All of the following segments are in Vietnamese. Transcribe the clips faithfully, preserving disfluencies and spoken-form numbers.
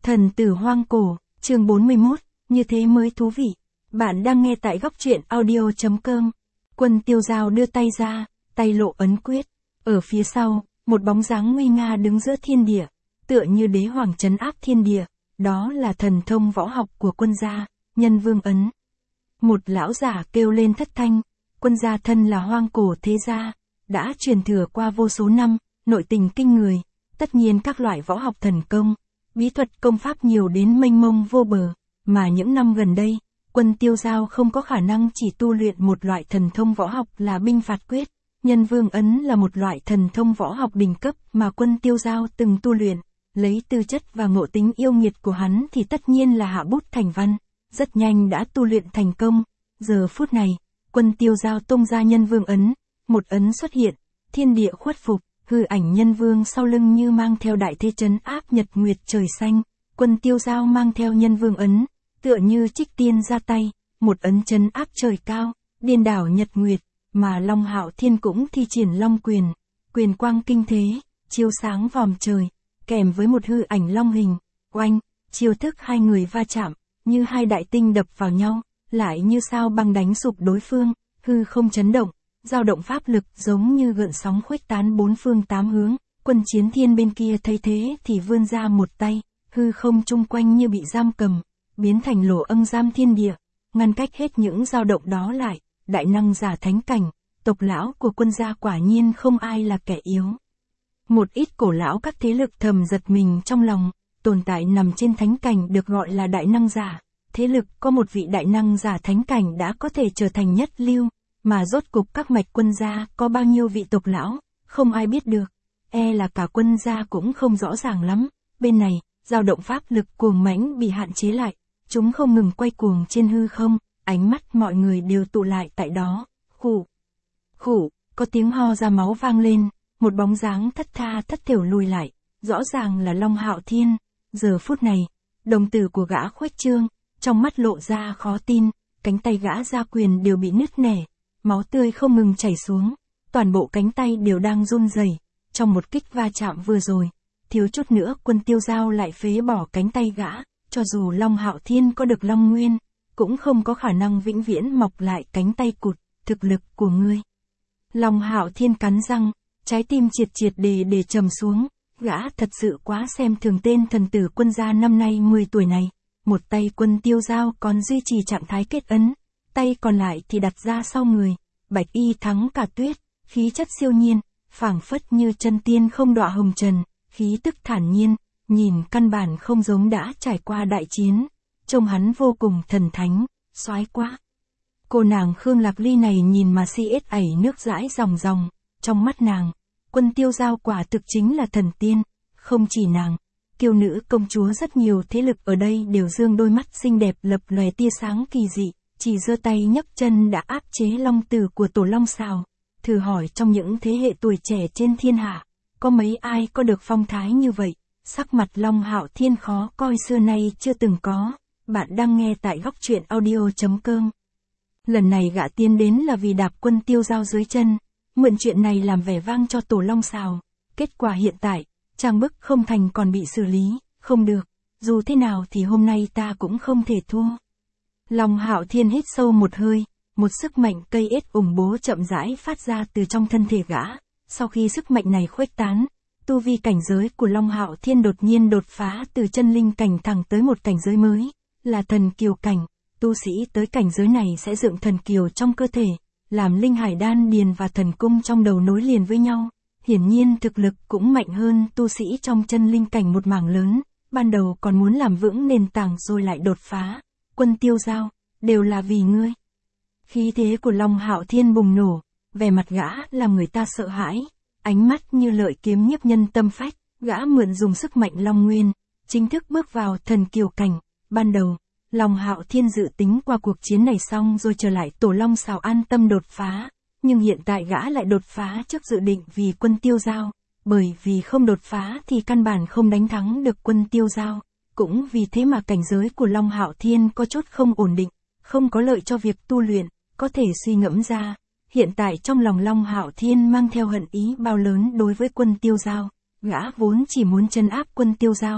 Thần tử hoang cổ, chương bốn mươi mốt, như thế mới thú vị. Bạn đang nghe tại góc truyện audio chấm com. Quân Tiêu Dao đưa tay ra, tay lộ ấn quyết. Ở phía sau, một bóng dáng nguy nga đứng giữa thiên địa, tựa như đế hoàng trấn áp thiên địa. Đó là thần thông võ học của quân gia, Nhân Vương ấn. Một lão giả kêu lên thất thanh, quân gia thân là hoang cổ thế gia, đã truyền thừa qua vô số năm, nội tình kinh người, tất nhiên các loại võ học thần công, bí thuật công pháp nhiều đến mênh mông vô bờ, mà những năm gần đây, quân Tiêu Dao không có khả năng chỉ tu luyện một loại thần thông võ học là binh phạt quyết. Nhân Vương ấn là một loại thần thông võ học đỉnh cấp mà quân Tiêu Dao từng tu luyện, lấy tư chất và ngộ tính yêu nghiệt của hắn thì tất nhiên là hạ bút thành văn, rất nhanh đã tu luyện thành công. Giờ phút này, quân Tiêu Dao tung ra Nhân Vương ấn, một ấn xuất hiện, thiên địa khuất phục, hư ảnh Nhân Vương sau lưng như mang theo đại thế trấn áp nhật nguyệt trời xanh. Quân Tiêu Dao mang theo Nhân Vương ấn, tựa như trích tiên ra tay, một ấn trấn áp trời cao, điên đảo nhật nguyệt, mà Long Hạo Thiên cũng thi triển Long quyền, quyền quang kinh thế, chiếu sáng vòm trời, kèm với một hư ảnh long hình, oanh, chiêu thức hai người va chạm, như hai đại tinh đập vào nhau, lại như sao băng đánh sụp đối phương, hư không chấn động, dao động pháp lực giống như gợn sóng khuếch tán bốn phương tám hướng. Quân Chiến Thiên bên kia thấy thế thì vươn ra một tay, hư không chung quanh như bị giam cầm, biến thành lỗ âm giam thiên địa, ngăn cách hết những dao động đó lại. Đại năng giả thánh cảnh, tộc lão của quân gia quả nhiên không ai là kẻ yếu. Một ít cổ lão các thế lực thầm giật mình trong lòng, tồn tại nằm trên thánh cảnh được gọi là đại năng giả. Thế lực có một vị đại năng giả thánh cảnh đã có thể trở thành nhất lưu, mà rốt cục các mạch quân gia có bao nhiêu vị tộc lão, không ai biết được. E là cả quân gia cũng không rõ ràng lắm. Bên này, dao động pháp lực cuồng mãnh bị hạn chế lại, chúng không ngừng quay cuồng trên hư không. Ánh mắt mọi người đều tụ lại tại đó. Khủ, khủ, có tiếng ho ra máu vang lên, một bóng dáng thất tha thất thểu lùi lại, rõ ràng là Long Hạo Thiên. Giờ phút này, đồng tử của gã khuếch trương, trong mắt lộ ra khó tin, cánh tay gã gia quyền đều bị nứt nẻ, máu tươi không ngừng chảy xuống, toàn bộ cánh tay đều đang run rẩy. Trong một kích va chạm vừa rồi, thiếu chút nữa quân Tiêu Dao lại phế bỏ cánh tay gã, cho dù Long Hạo Thiên có được Long Nguyên, cũng không có khả năng vĩnh viễn mọc lại cánh tay cụt. Thực lực của ngươi. Long Hạo Thiên cắn răng, trái tim triệt triệt để để trầm xuống, gã thật sự quá xem thường tên thần tử quân gia năm nay mười tuổi này. Một tay quân Tiêu Dao còn duy trì trạng thái kết ấn, tay còn lại thì đặt ra sau người, bạch y thắng cả tuyết, khí chất siêu nhiên, phảng phất như chân tiên không đọa hồng trần, khí tức thản nhiên, nhìn căn bản không giống đã trải qua đại chiến. Trông hắn vô cùng thần thánh, soái quá. Cô nàng Khương Lạc Ly này nhìn mà si ết ảy nước dãi ròng ròng, trong mắt nàng, quân Tiêu Dao quả thực chính là thần tiên. Không chỉ nàng, kiêu nữ công chúa rất nhiều thế lực ở đây đều dương đôi mắt xinh đẹp lập lòe tia sáng kỳ dị, chỉ giơ tay nhấc chân đã áp chế long tử của tổ Long Sào. Thử hỏi trong những thế hệ tuổi trẻ trên thiên hạ, có mấy ai có được phong thái như vậy? Sắc mặt Long Hạo Thiên khó coi xưa nay chưa từng có. Bạn đang nghe tại góc truyện audio chấm com. Lần này gã tiến đến là vì đạp quân Tiêu Dao dưới chân, mượn chuyện này làm vẻ vang cho tổ Long Sào. Kết quả hiện tại, trang bức không thành còn bị xử lý, không được, dù thế nào thì hôm nay ta cũng không thể thua. Long Hạo Thiên hít sâu một hơi, một sức mạnh cây ết ủng bố chậm rãi phát ra từ trong thân thể gã. Sau khi sức mạnh này khuếch tán, tu vi cảnh giới của Long Hạo Thiên đột nhiên đột phá từ chân linh cảnh thẳng tới một cảnh giới mới, là thần kiều cảnh. Tu sĩ tới cảnh giới này sẽ dựng thần kiều trong cơ thể, làm linh hải đan điền và thần cung trong đầu nối liền với nhau. Hiển nhiên thực lực cũng mạnh hơn tu sĩ trong chân linh cảnh một mảng lớn, ban đầu còn muốn làm vững nền tảng rồi lại đột phá. Quân Tiêu Dao, đều là vì ngươi. Khí thế của Long Hạo Thiên bùng nổ, vẻ mặt gã làm người ta sợ hãi, ánh mắt như lợi kiếm nhiếp nhân tâm phách. Gã mượn dùng sức mạnh Long Nguyên, chính thức bước vào thần kiều cảnh. Ban đầu, Long Hạo Thiên dự tính qua cuộc chiến này xong rồi trở lại tổ Long Sào an tâm đột phá, nhưng hiện tại gã lại đột phá trước dự định vì quân Tiêu Dao, bởi vì không đột phá thì căn bản không đánh thắng được quân Tiêu Dao, cũng vì thế mà cảnh giới của Long Hạo Thiên có chút không ổn định, không có lợi cho việc tu luyện. Có thể suy ngẫm ra, hiện tại trong lòng Long Hạo Thiên mang theo hận ý bao lớn đối với quân Tiêu Dao. Gã vốn chỉ muốn trấn áp quân Tiêu Dao,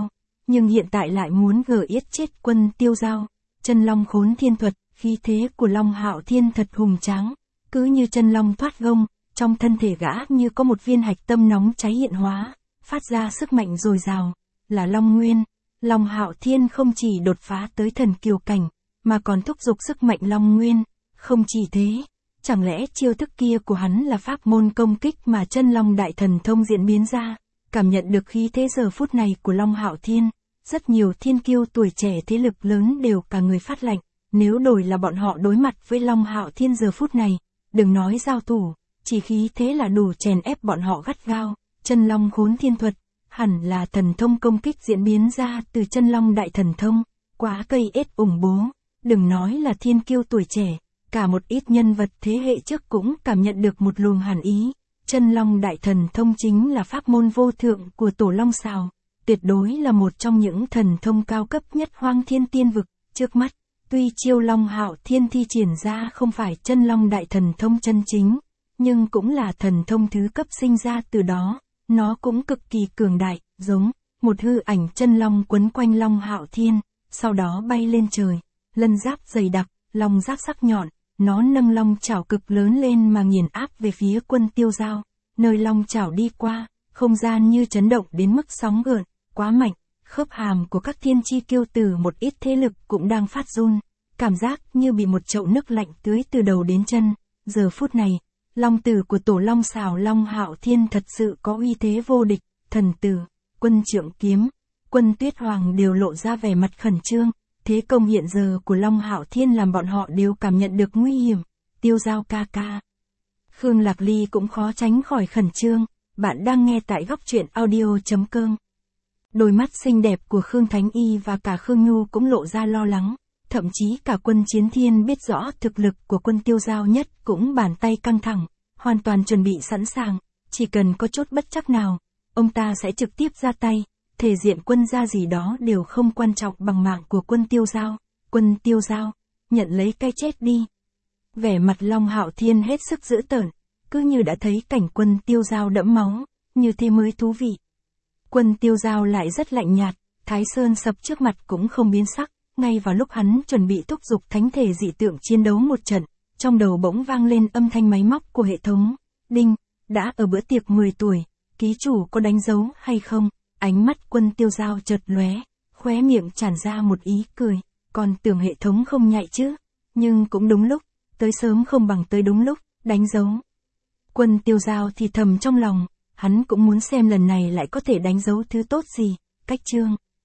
nhưng hiện tại lại muốn gờ yết chết quân Tiêu Dao. Chân long khốn thiên thuật, khí thế của Long Hạo Thiên thật hùng tráng, cứ như chân long thoát gông, trong thân thể gã như có một viên hạch tâm nóng cháy hiện hóa, phát ra sức mạnh dồi dào, là Long Nguyên. Long Hạo Thiên không chỉ đột phá tới thần kiều cảnh, mà còn thúc giục sức mạnh Long Nguyên. Không chỉ thế, chẳng lẽ chiêu thức kia của hắn là pháp môn công kích mà chân long đại thần thông diễn biến ra? Cảm nhận được khí thế giờ phút này của Long Hạo Thiên, rất nhiều thiên kiêu tuổi trẻ thế lực lớn đều cả người phát lạnh. Nếu đổi là bọn họ đối mặt với Long Hạo Thiên giờ phút này, đừng nói giao thủ, chỉ khí thế là đủ chèn ép bọn họ gắt gao. Chân long khốn thiên thuật, hẳn là thần thông công kích diễn biến ra từ chân long đại thần thông, quá cây ết ủng bố. Đừng nói là thiên kiêu tuổi trẻ, cả một ít nhân vật thế hệ trước cũng cảm nhận được một luồng hàn ý. Chân long đại thần thông chính là pháp môn vô thượng của Tổ Long Sào, tuyệt đối là một trong những thần thông cao cấp nhất Hoang Thiên Tiên Vực. Trước mắt, tuy chiêu Long Hạo Thiên thi triển ra không phải chân long đại thần thông chân chính, nhưng cũng là thần thông thứ cấp sinh ra từ đó, nó cũng cực kỳ cường đại, giống một hư ảnh chân long quấn quanh Long Hạo Thiên, sau đó bay lên trời, lân giáp dày đặc, long giác sắc nhọn, nó nâng long chảo cực lớn lên mà nghiền áp về phía quân Tiêu Dao. Nơi long chảo đi qua, không gian như chấn động đến mức sóng gợn, quá mạnh, khớp hàm của các thiên chi kiêu tử một ít thế lực cũng đang phát run, cảm giác như bị một chậu nước lạnh tưới từ đầu đến chân. Giờ phút này, long tử của Tổ Long Sào Long Hạo Thiên thật sự có uy thế vô địch. Thần tử, Quân Trượng Kiếm, Quân Tuyết Hoàng đều lộ ra vẻ mặt khẩn trương. Thế công hiện giờ của Long Hạo Thiên làm bọn họ đều cảm nhận được nguy hiểm. Tiêu Dao ca ca, Khương Lạc Ly cũng khó tránh khỏi khẩn trương. Bạn đang nghe tại góc truyện audio chấm com. Đôi mắt xinh đẹp của Khương Thánh Y và cả Khương Nhu cũng lộ ra lo lắng. Thậm chí cả Quân Chiến Thiên biết rõ thực lực của quân Tiêu Dao nhất cũng bàn tay căng thẳng, hoàn toàn chuẩn bị sẵn sàng, chỉ cần có chút bất trắc nào, ông ta sẽ trực tiếp ra tay, thể diện quân gia gì đó đều không quan trọng bằng mạng của quân Tiêu Dao. Quân Tiêu Dao, nhận lấy cái chết đi. Vẻ mặt Long Hạo Thiên hết sức dữ tợn, cứ như đã thấy cảnh quân Tiêu Dao đẫm máu, như thế mới thú vị. Quân Tiêu Dao lại rất lạnh nhạt, Thái Sơn sập trước mặt cũng không biến sắc. Ngay vào lúc hắn chuẩn bị thúc giục thánh thể dị tượng chiến đấu một trận, trong đầu bỗng vang lên âm thanh máy móc của hệ thống. Đinh, đã ở bữa tiệc mười tuổi, ký chủ có đánh dấu hay không? Ánh mắt quân Tiêu Dao chợt lóe, khóe miệng tràn ra một ý cười, còn tưởng hệ thống không nhạy chứ. Nhưng cũng đúng lúc, tới sớm không bằng tới đúng lúc, đánh dấu. Quân Tiêu Dao thì thầm trong lòng, hắn cũng muốn xem lần này lại có thể đánh dấu thứ tốt gì. Cách chương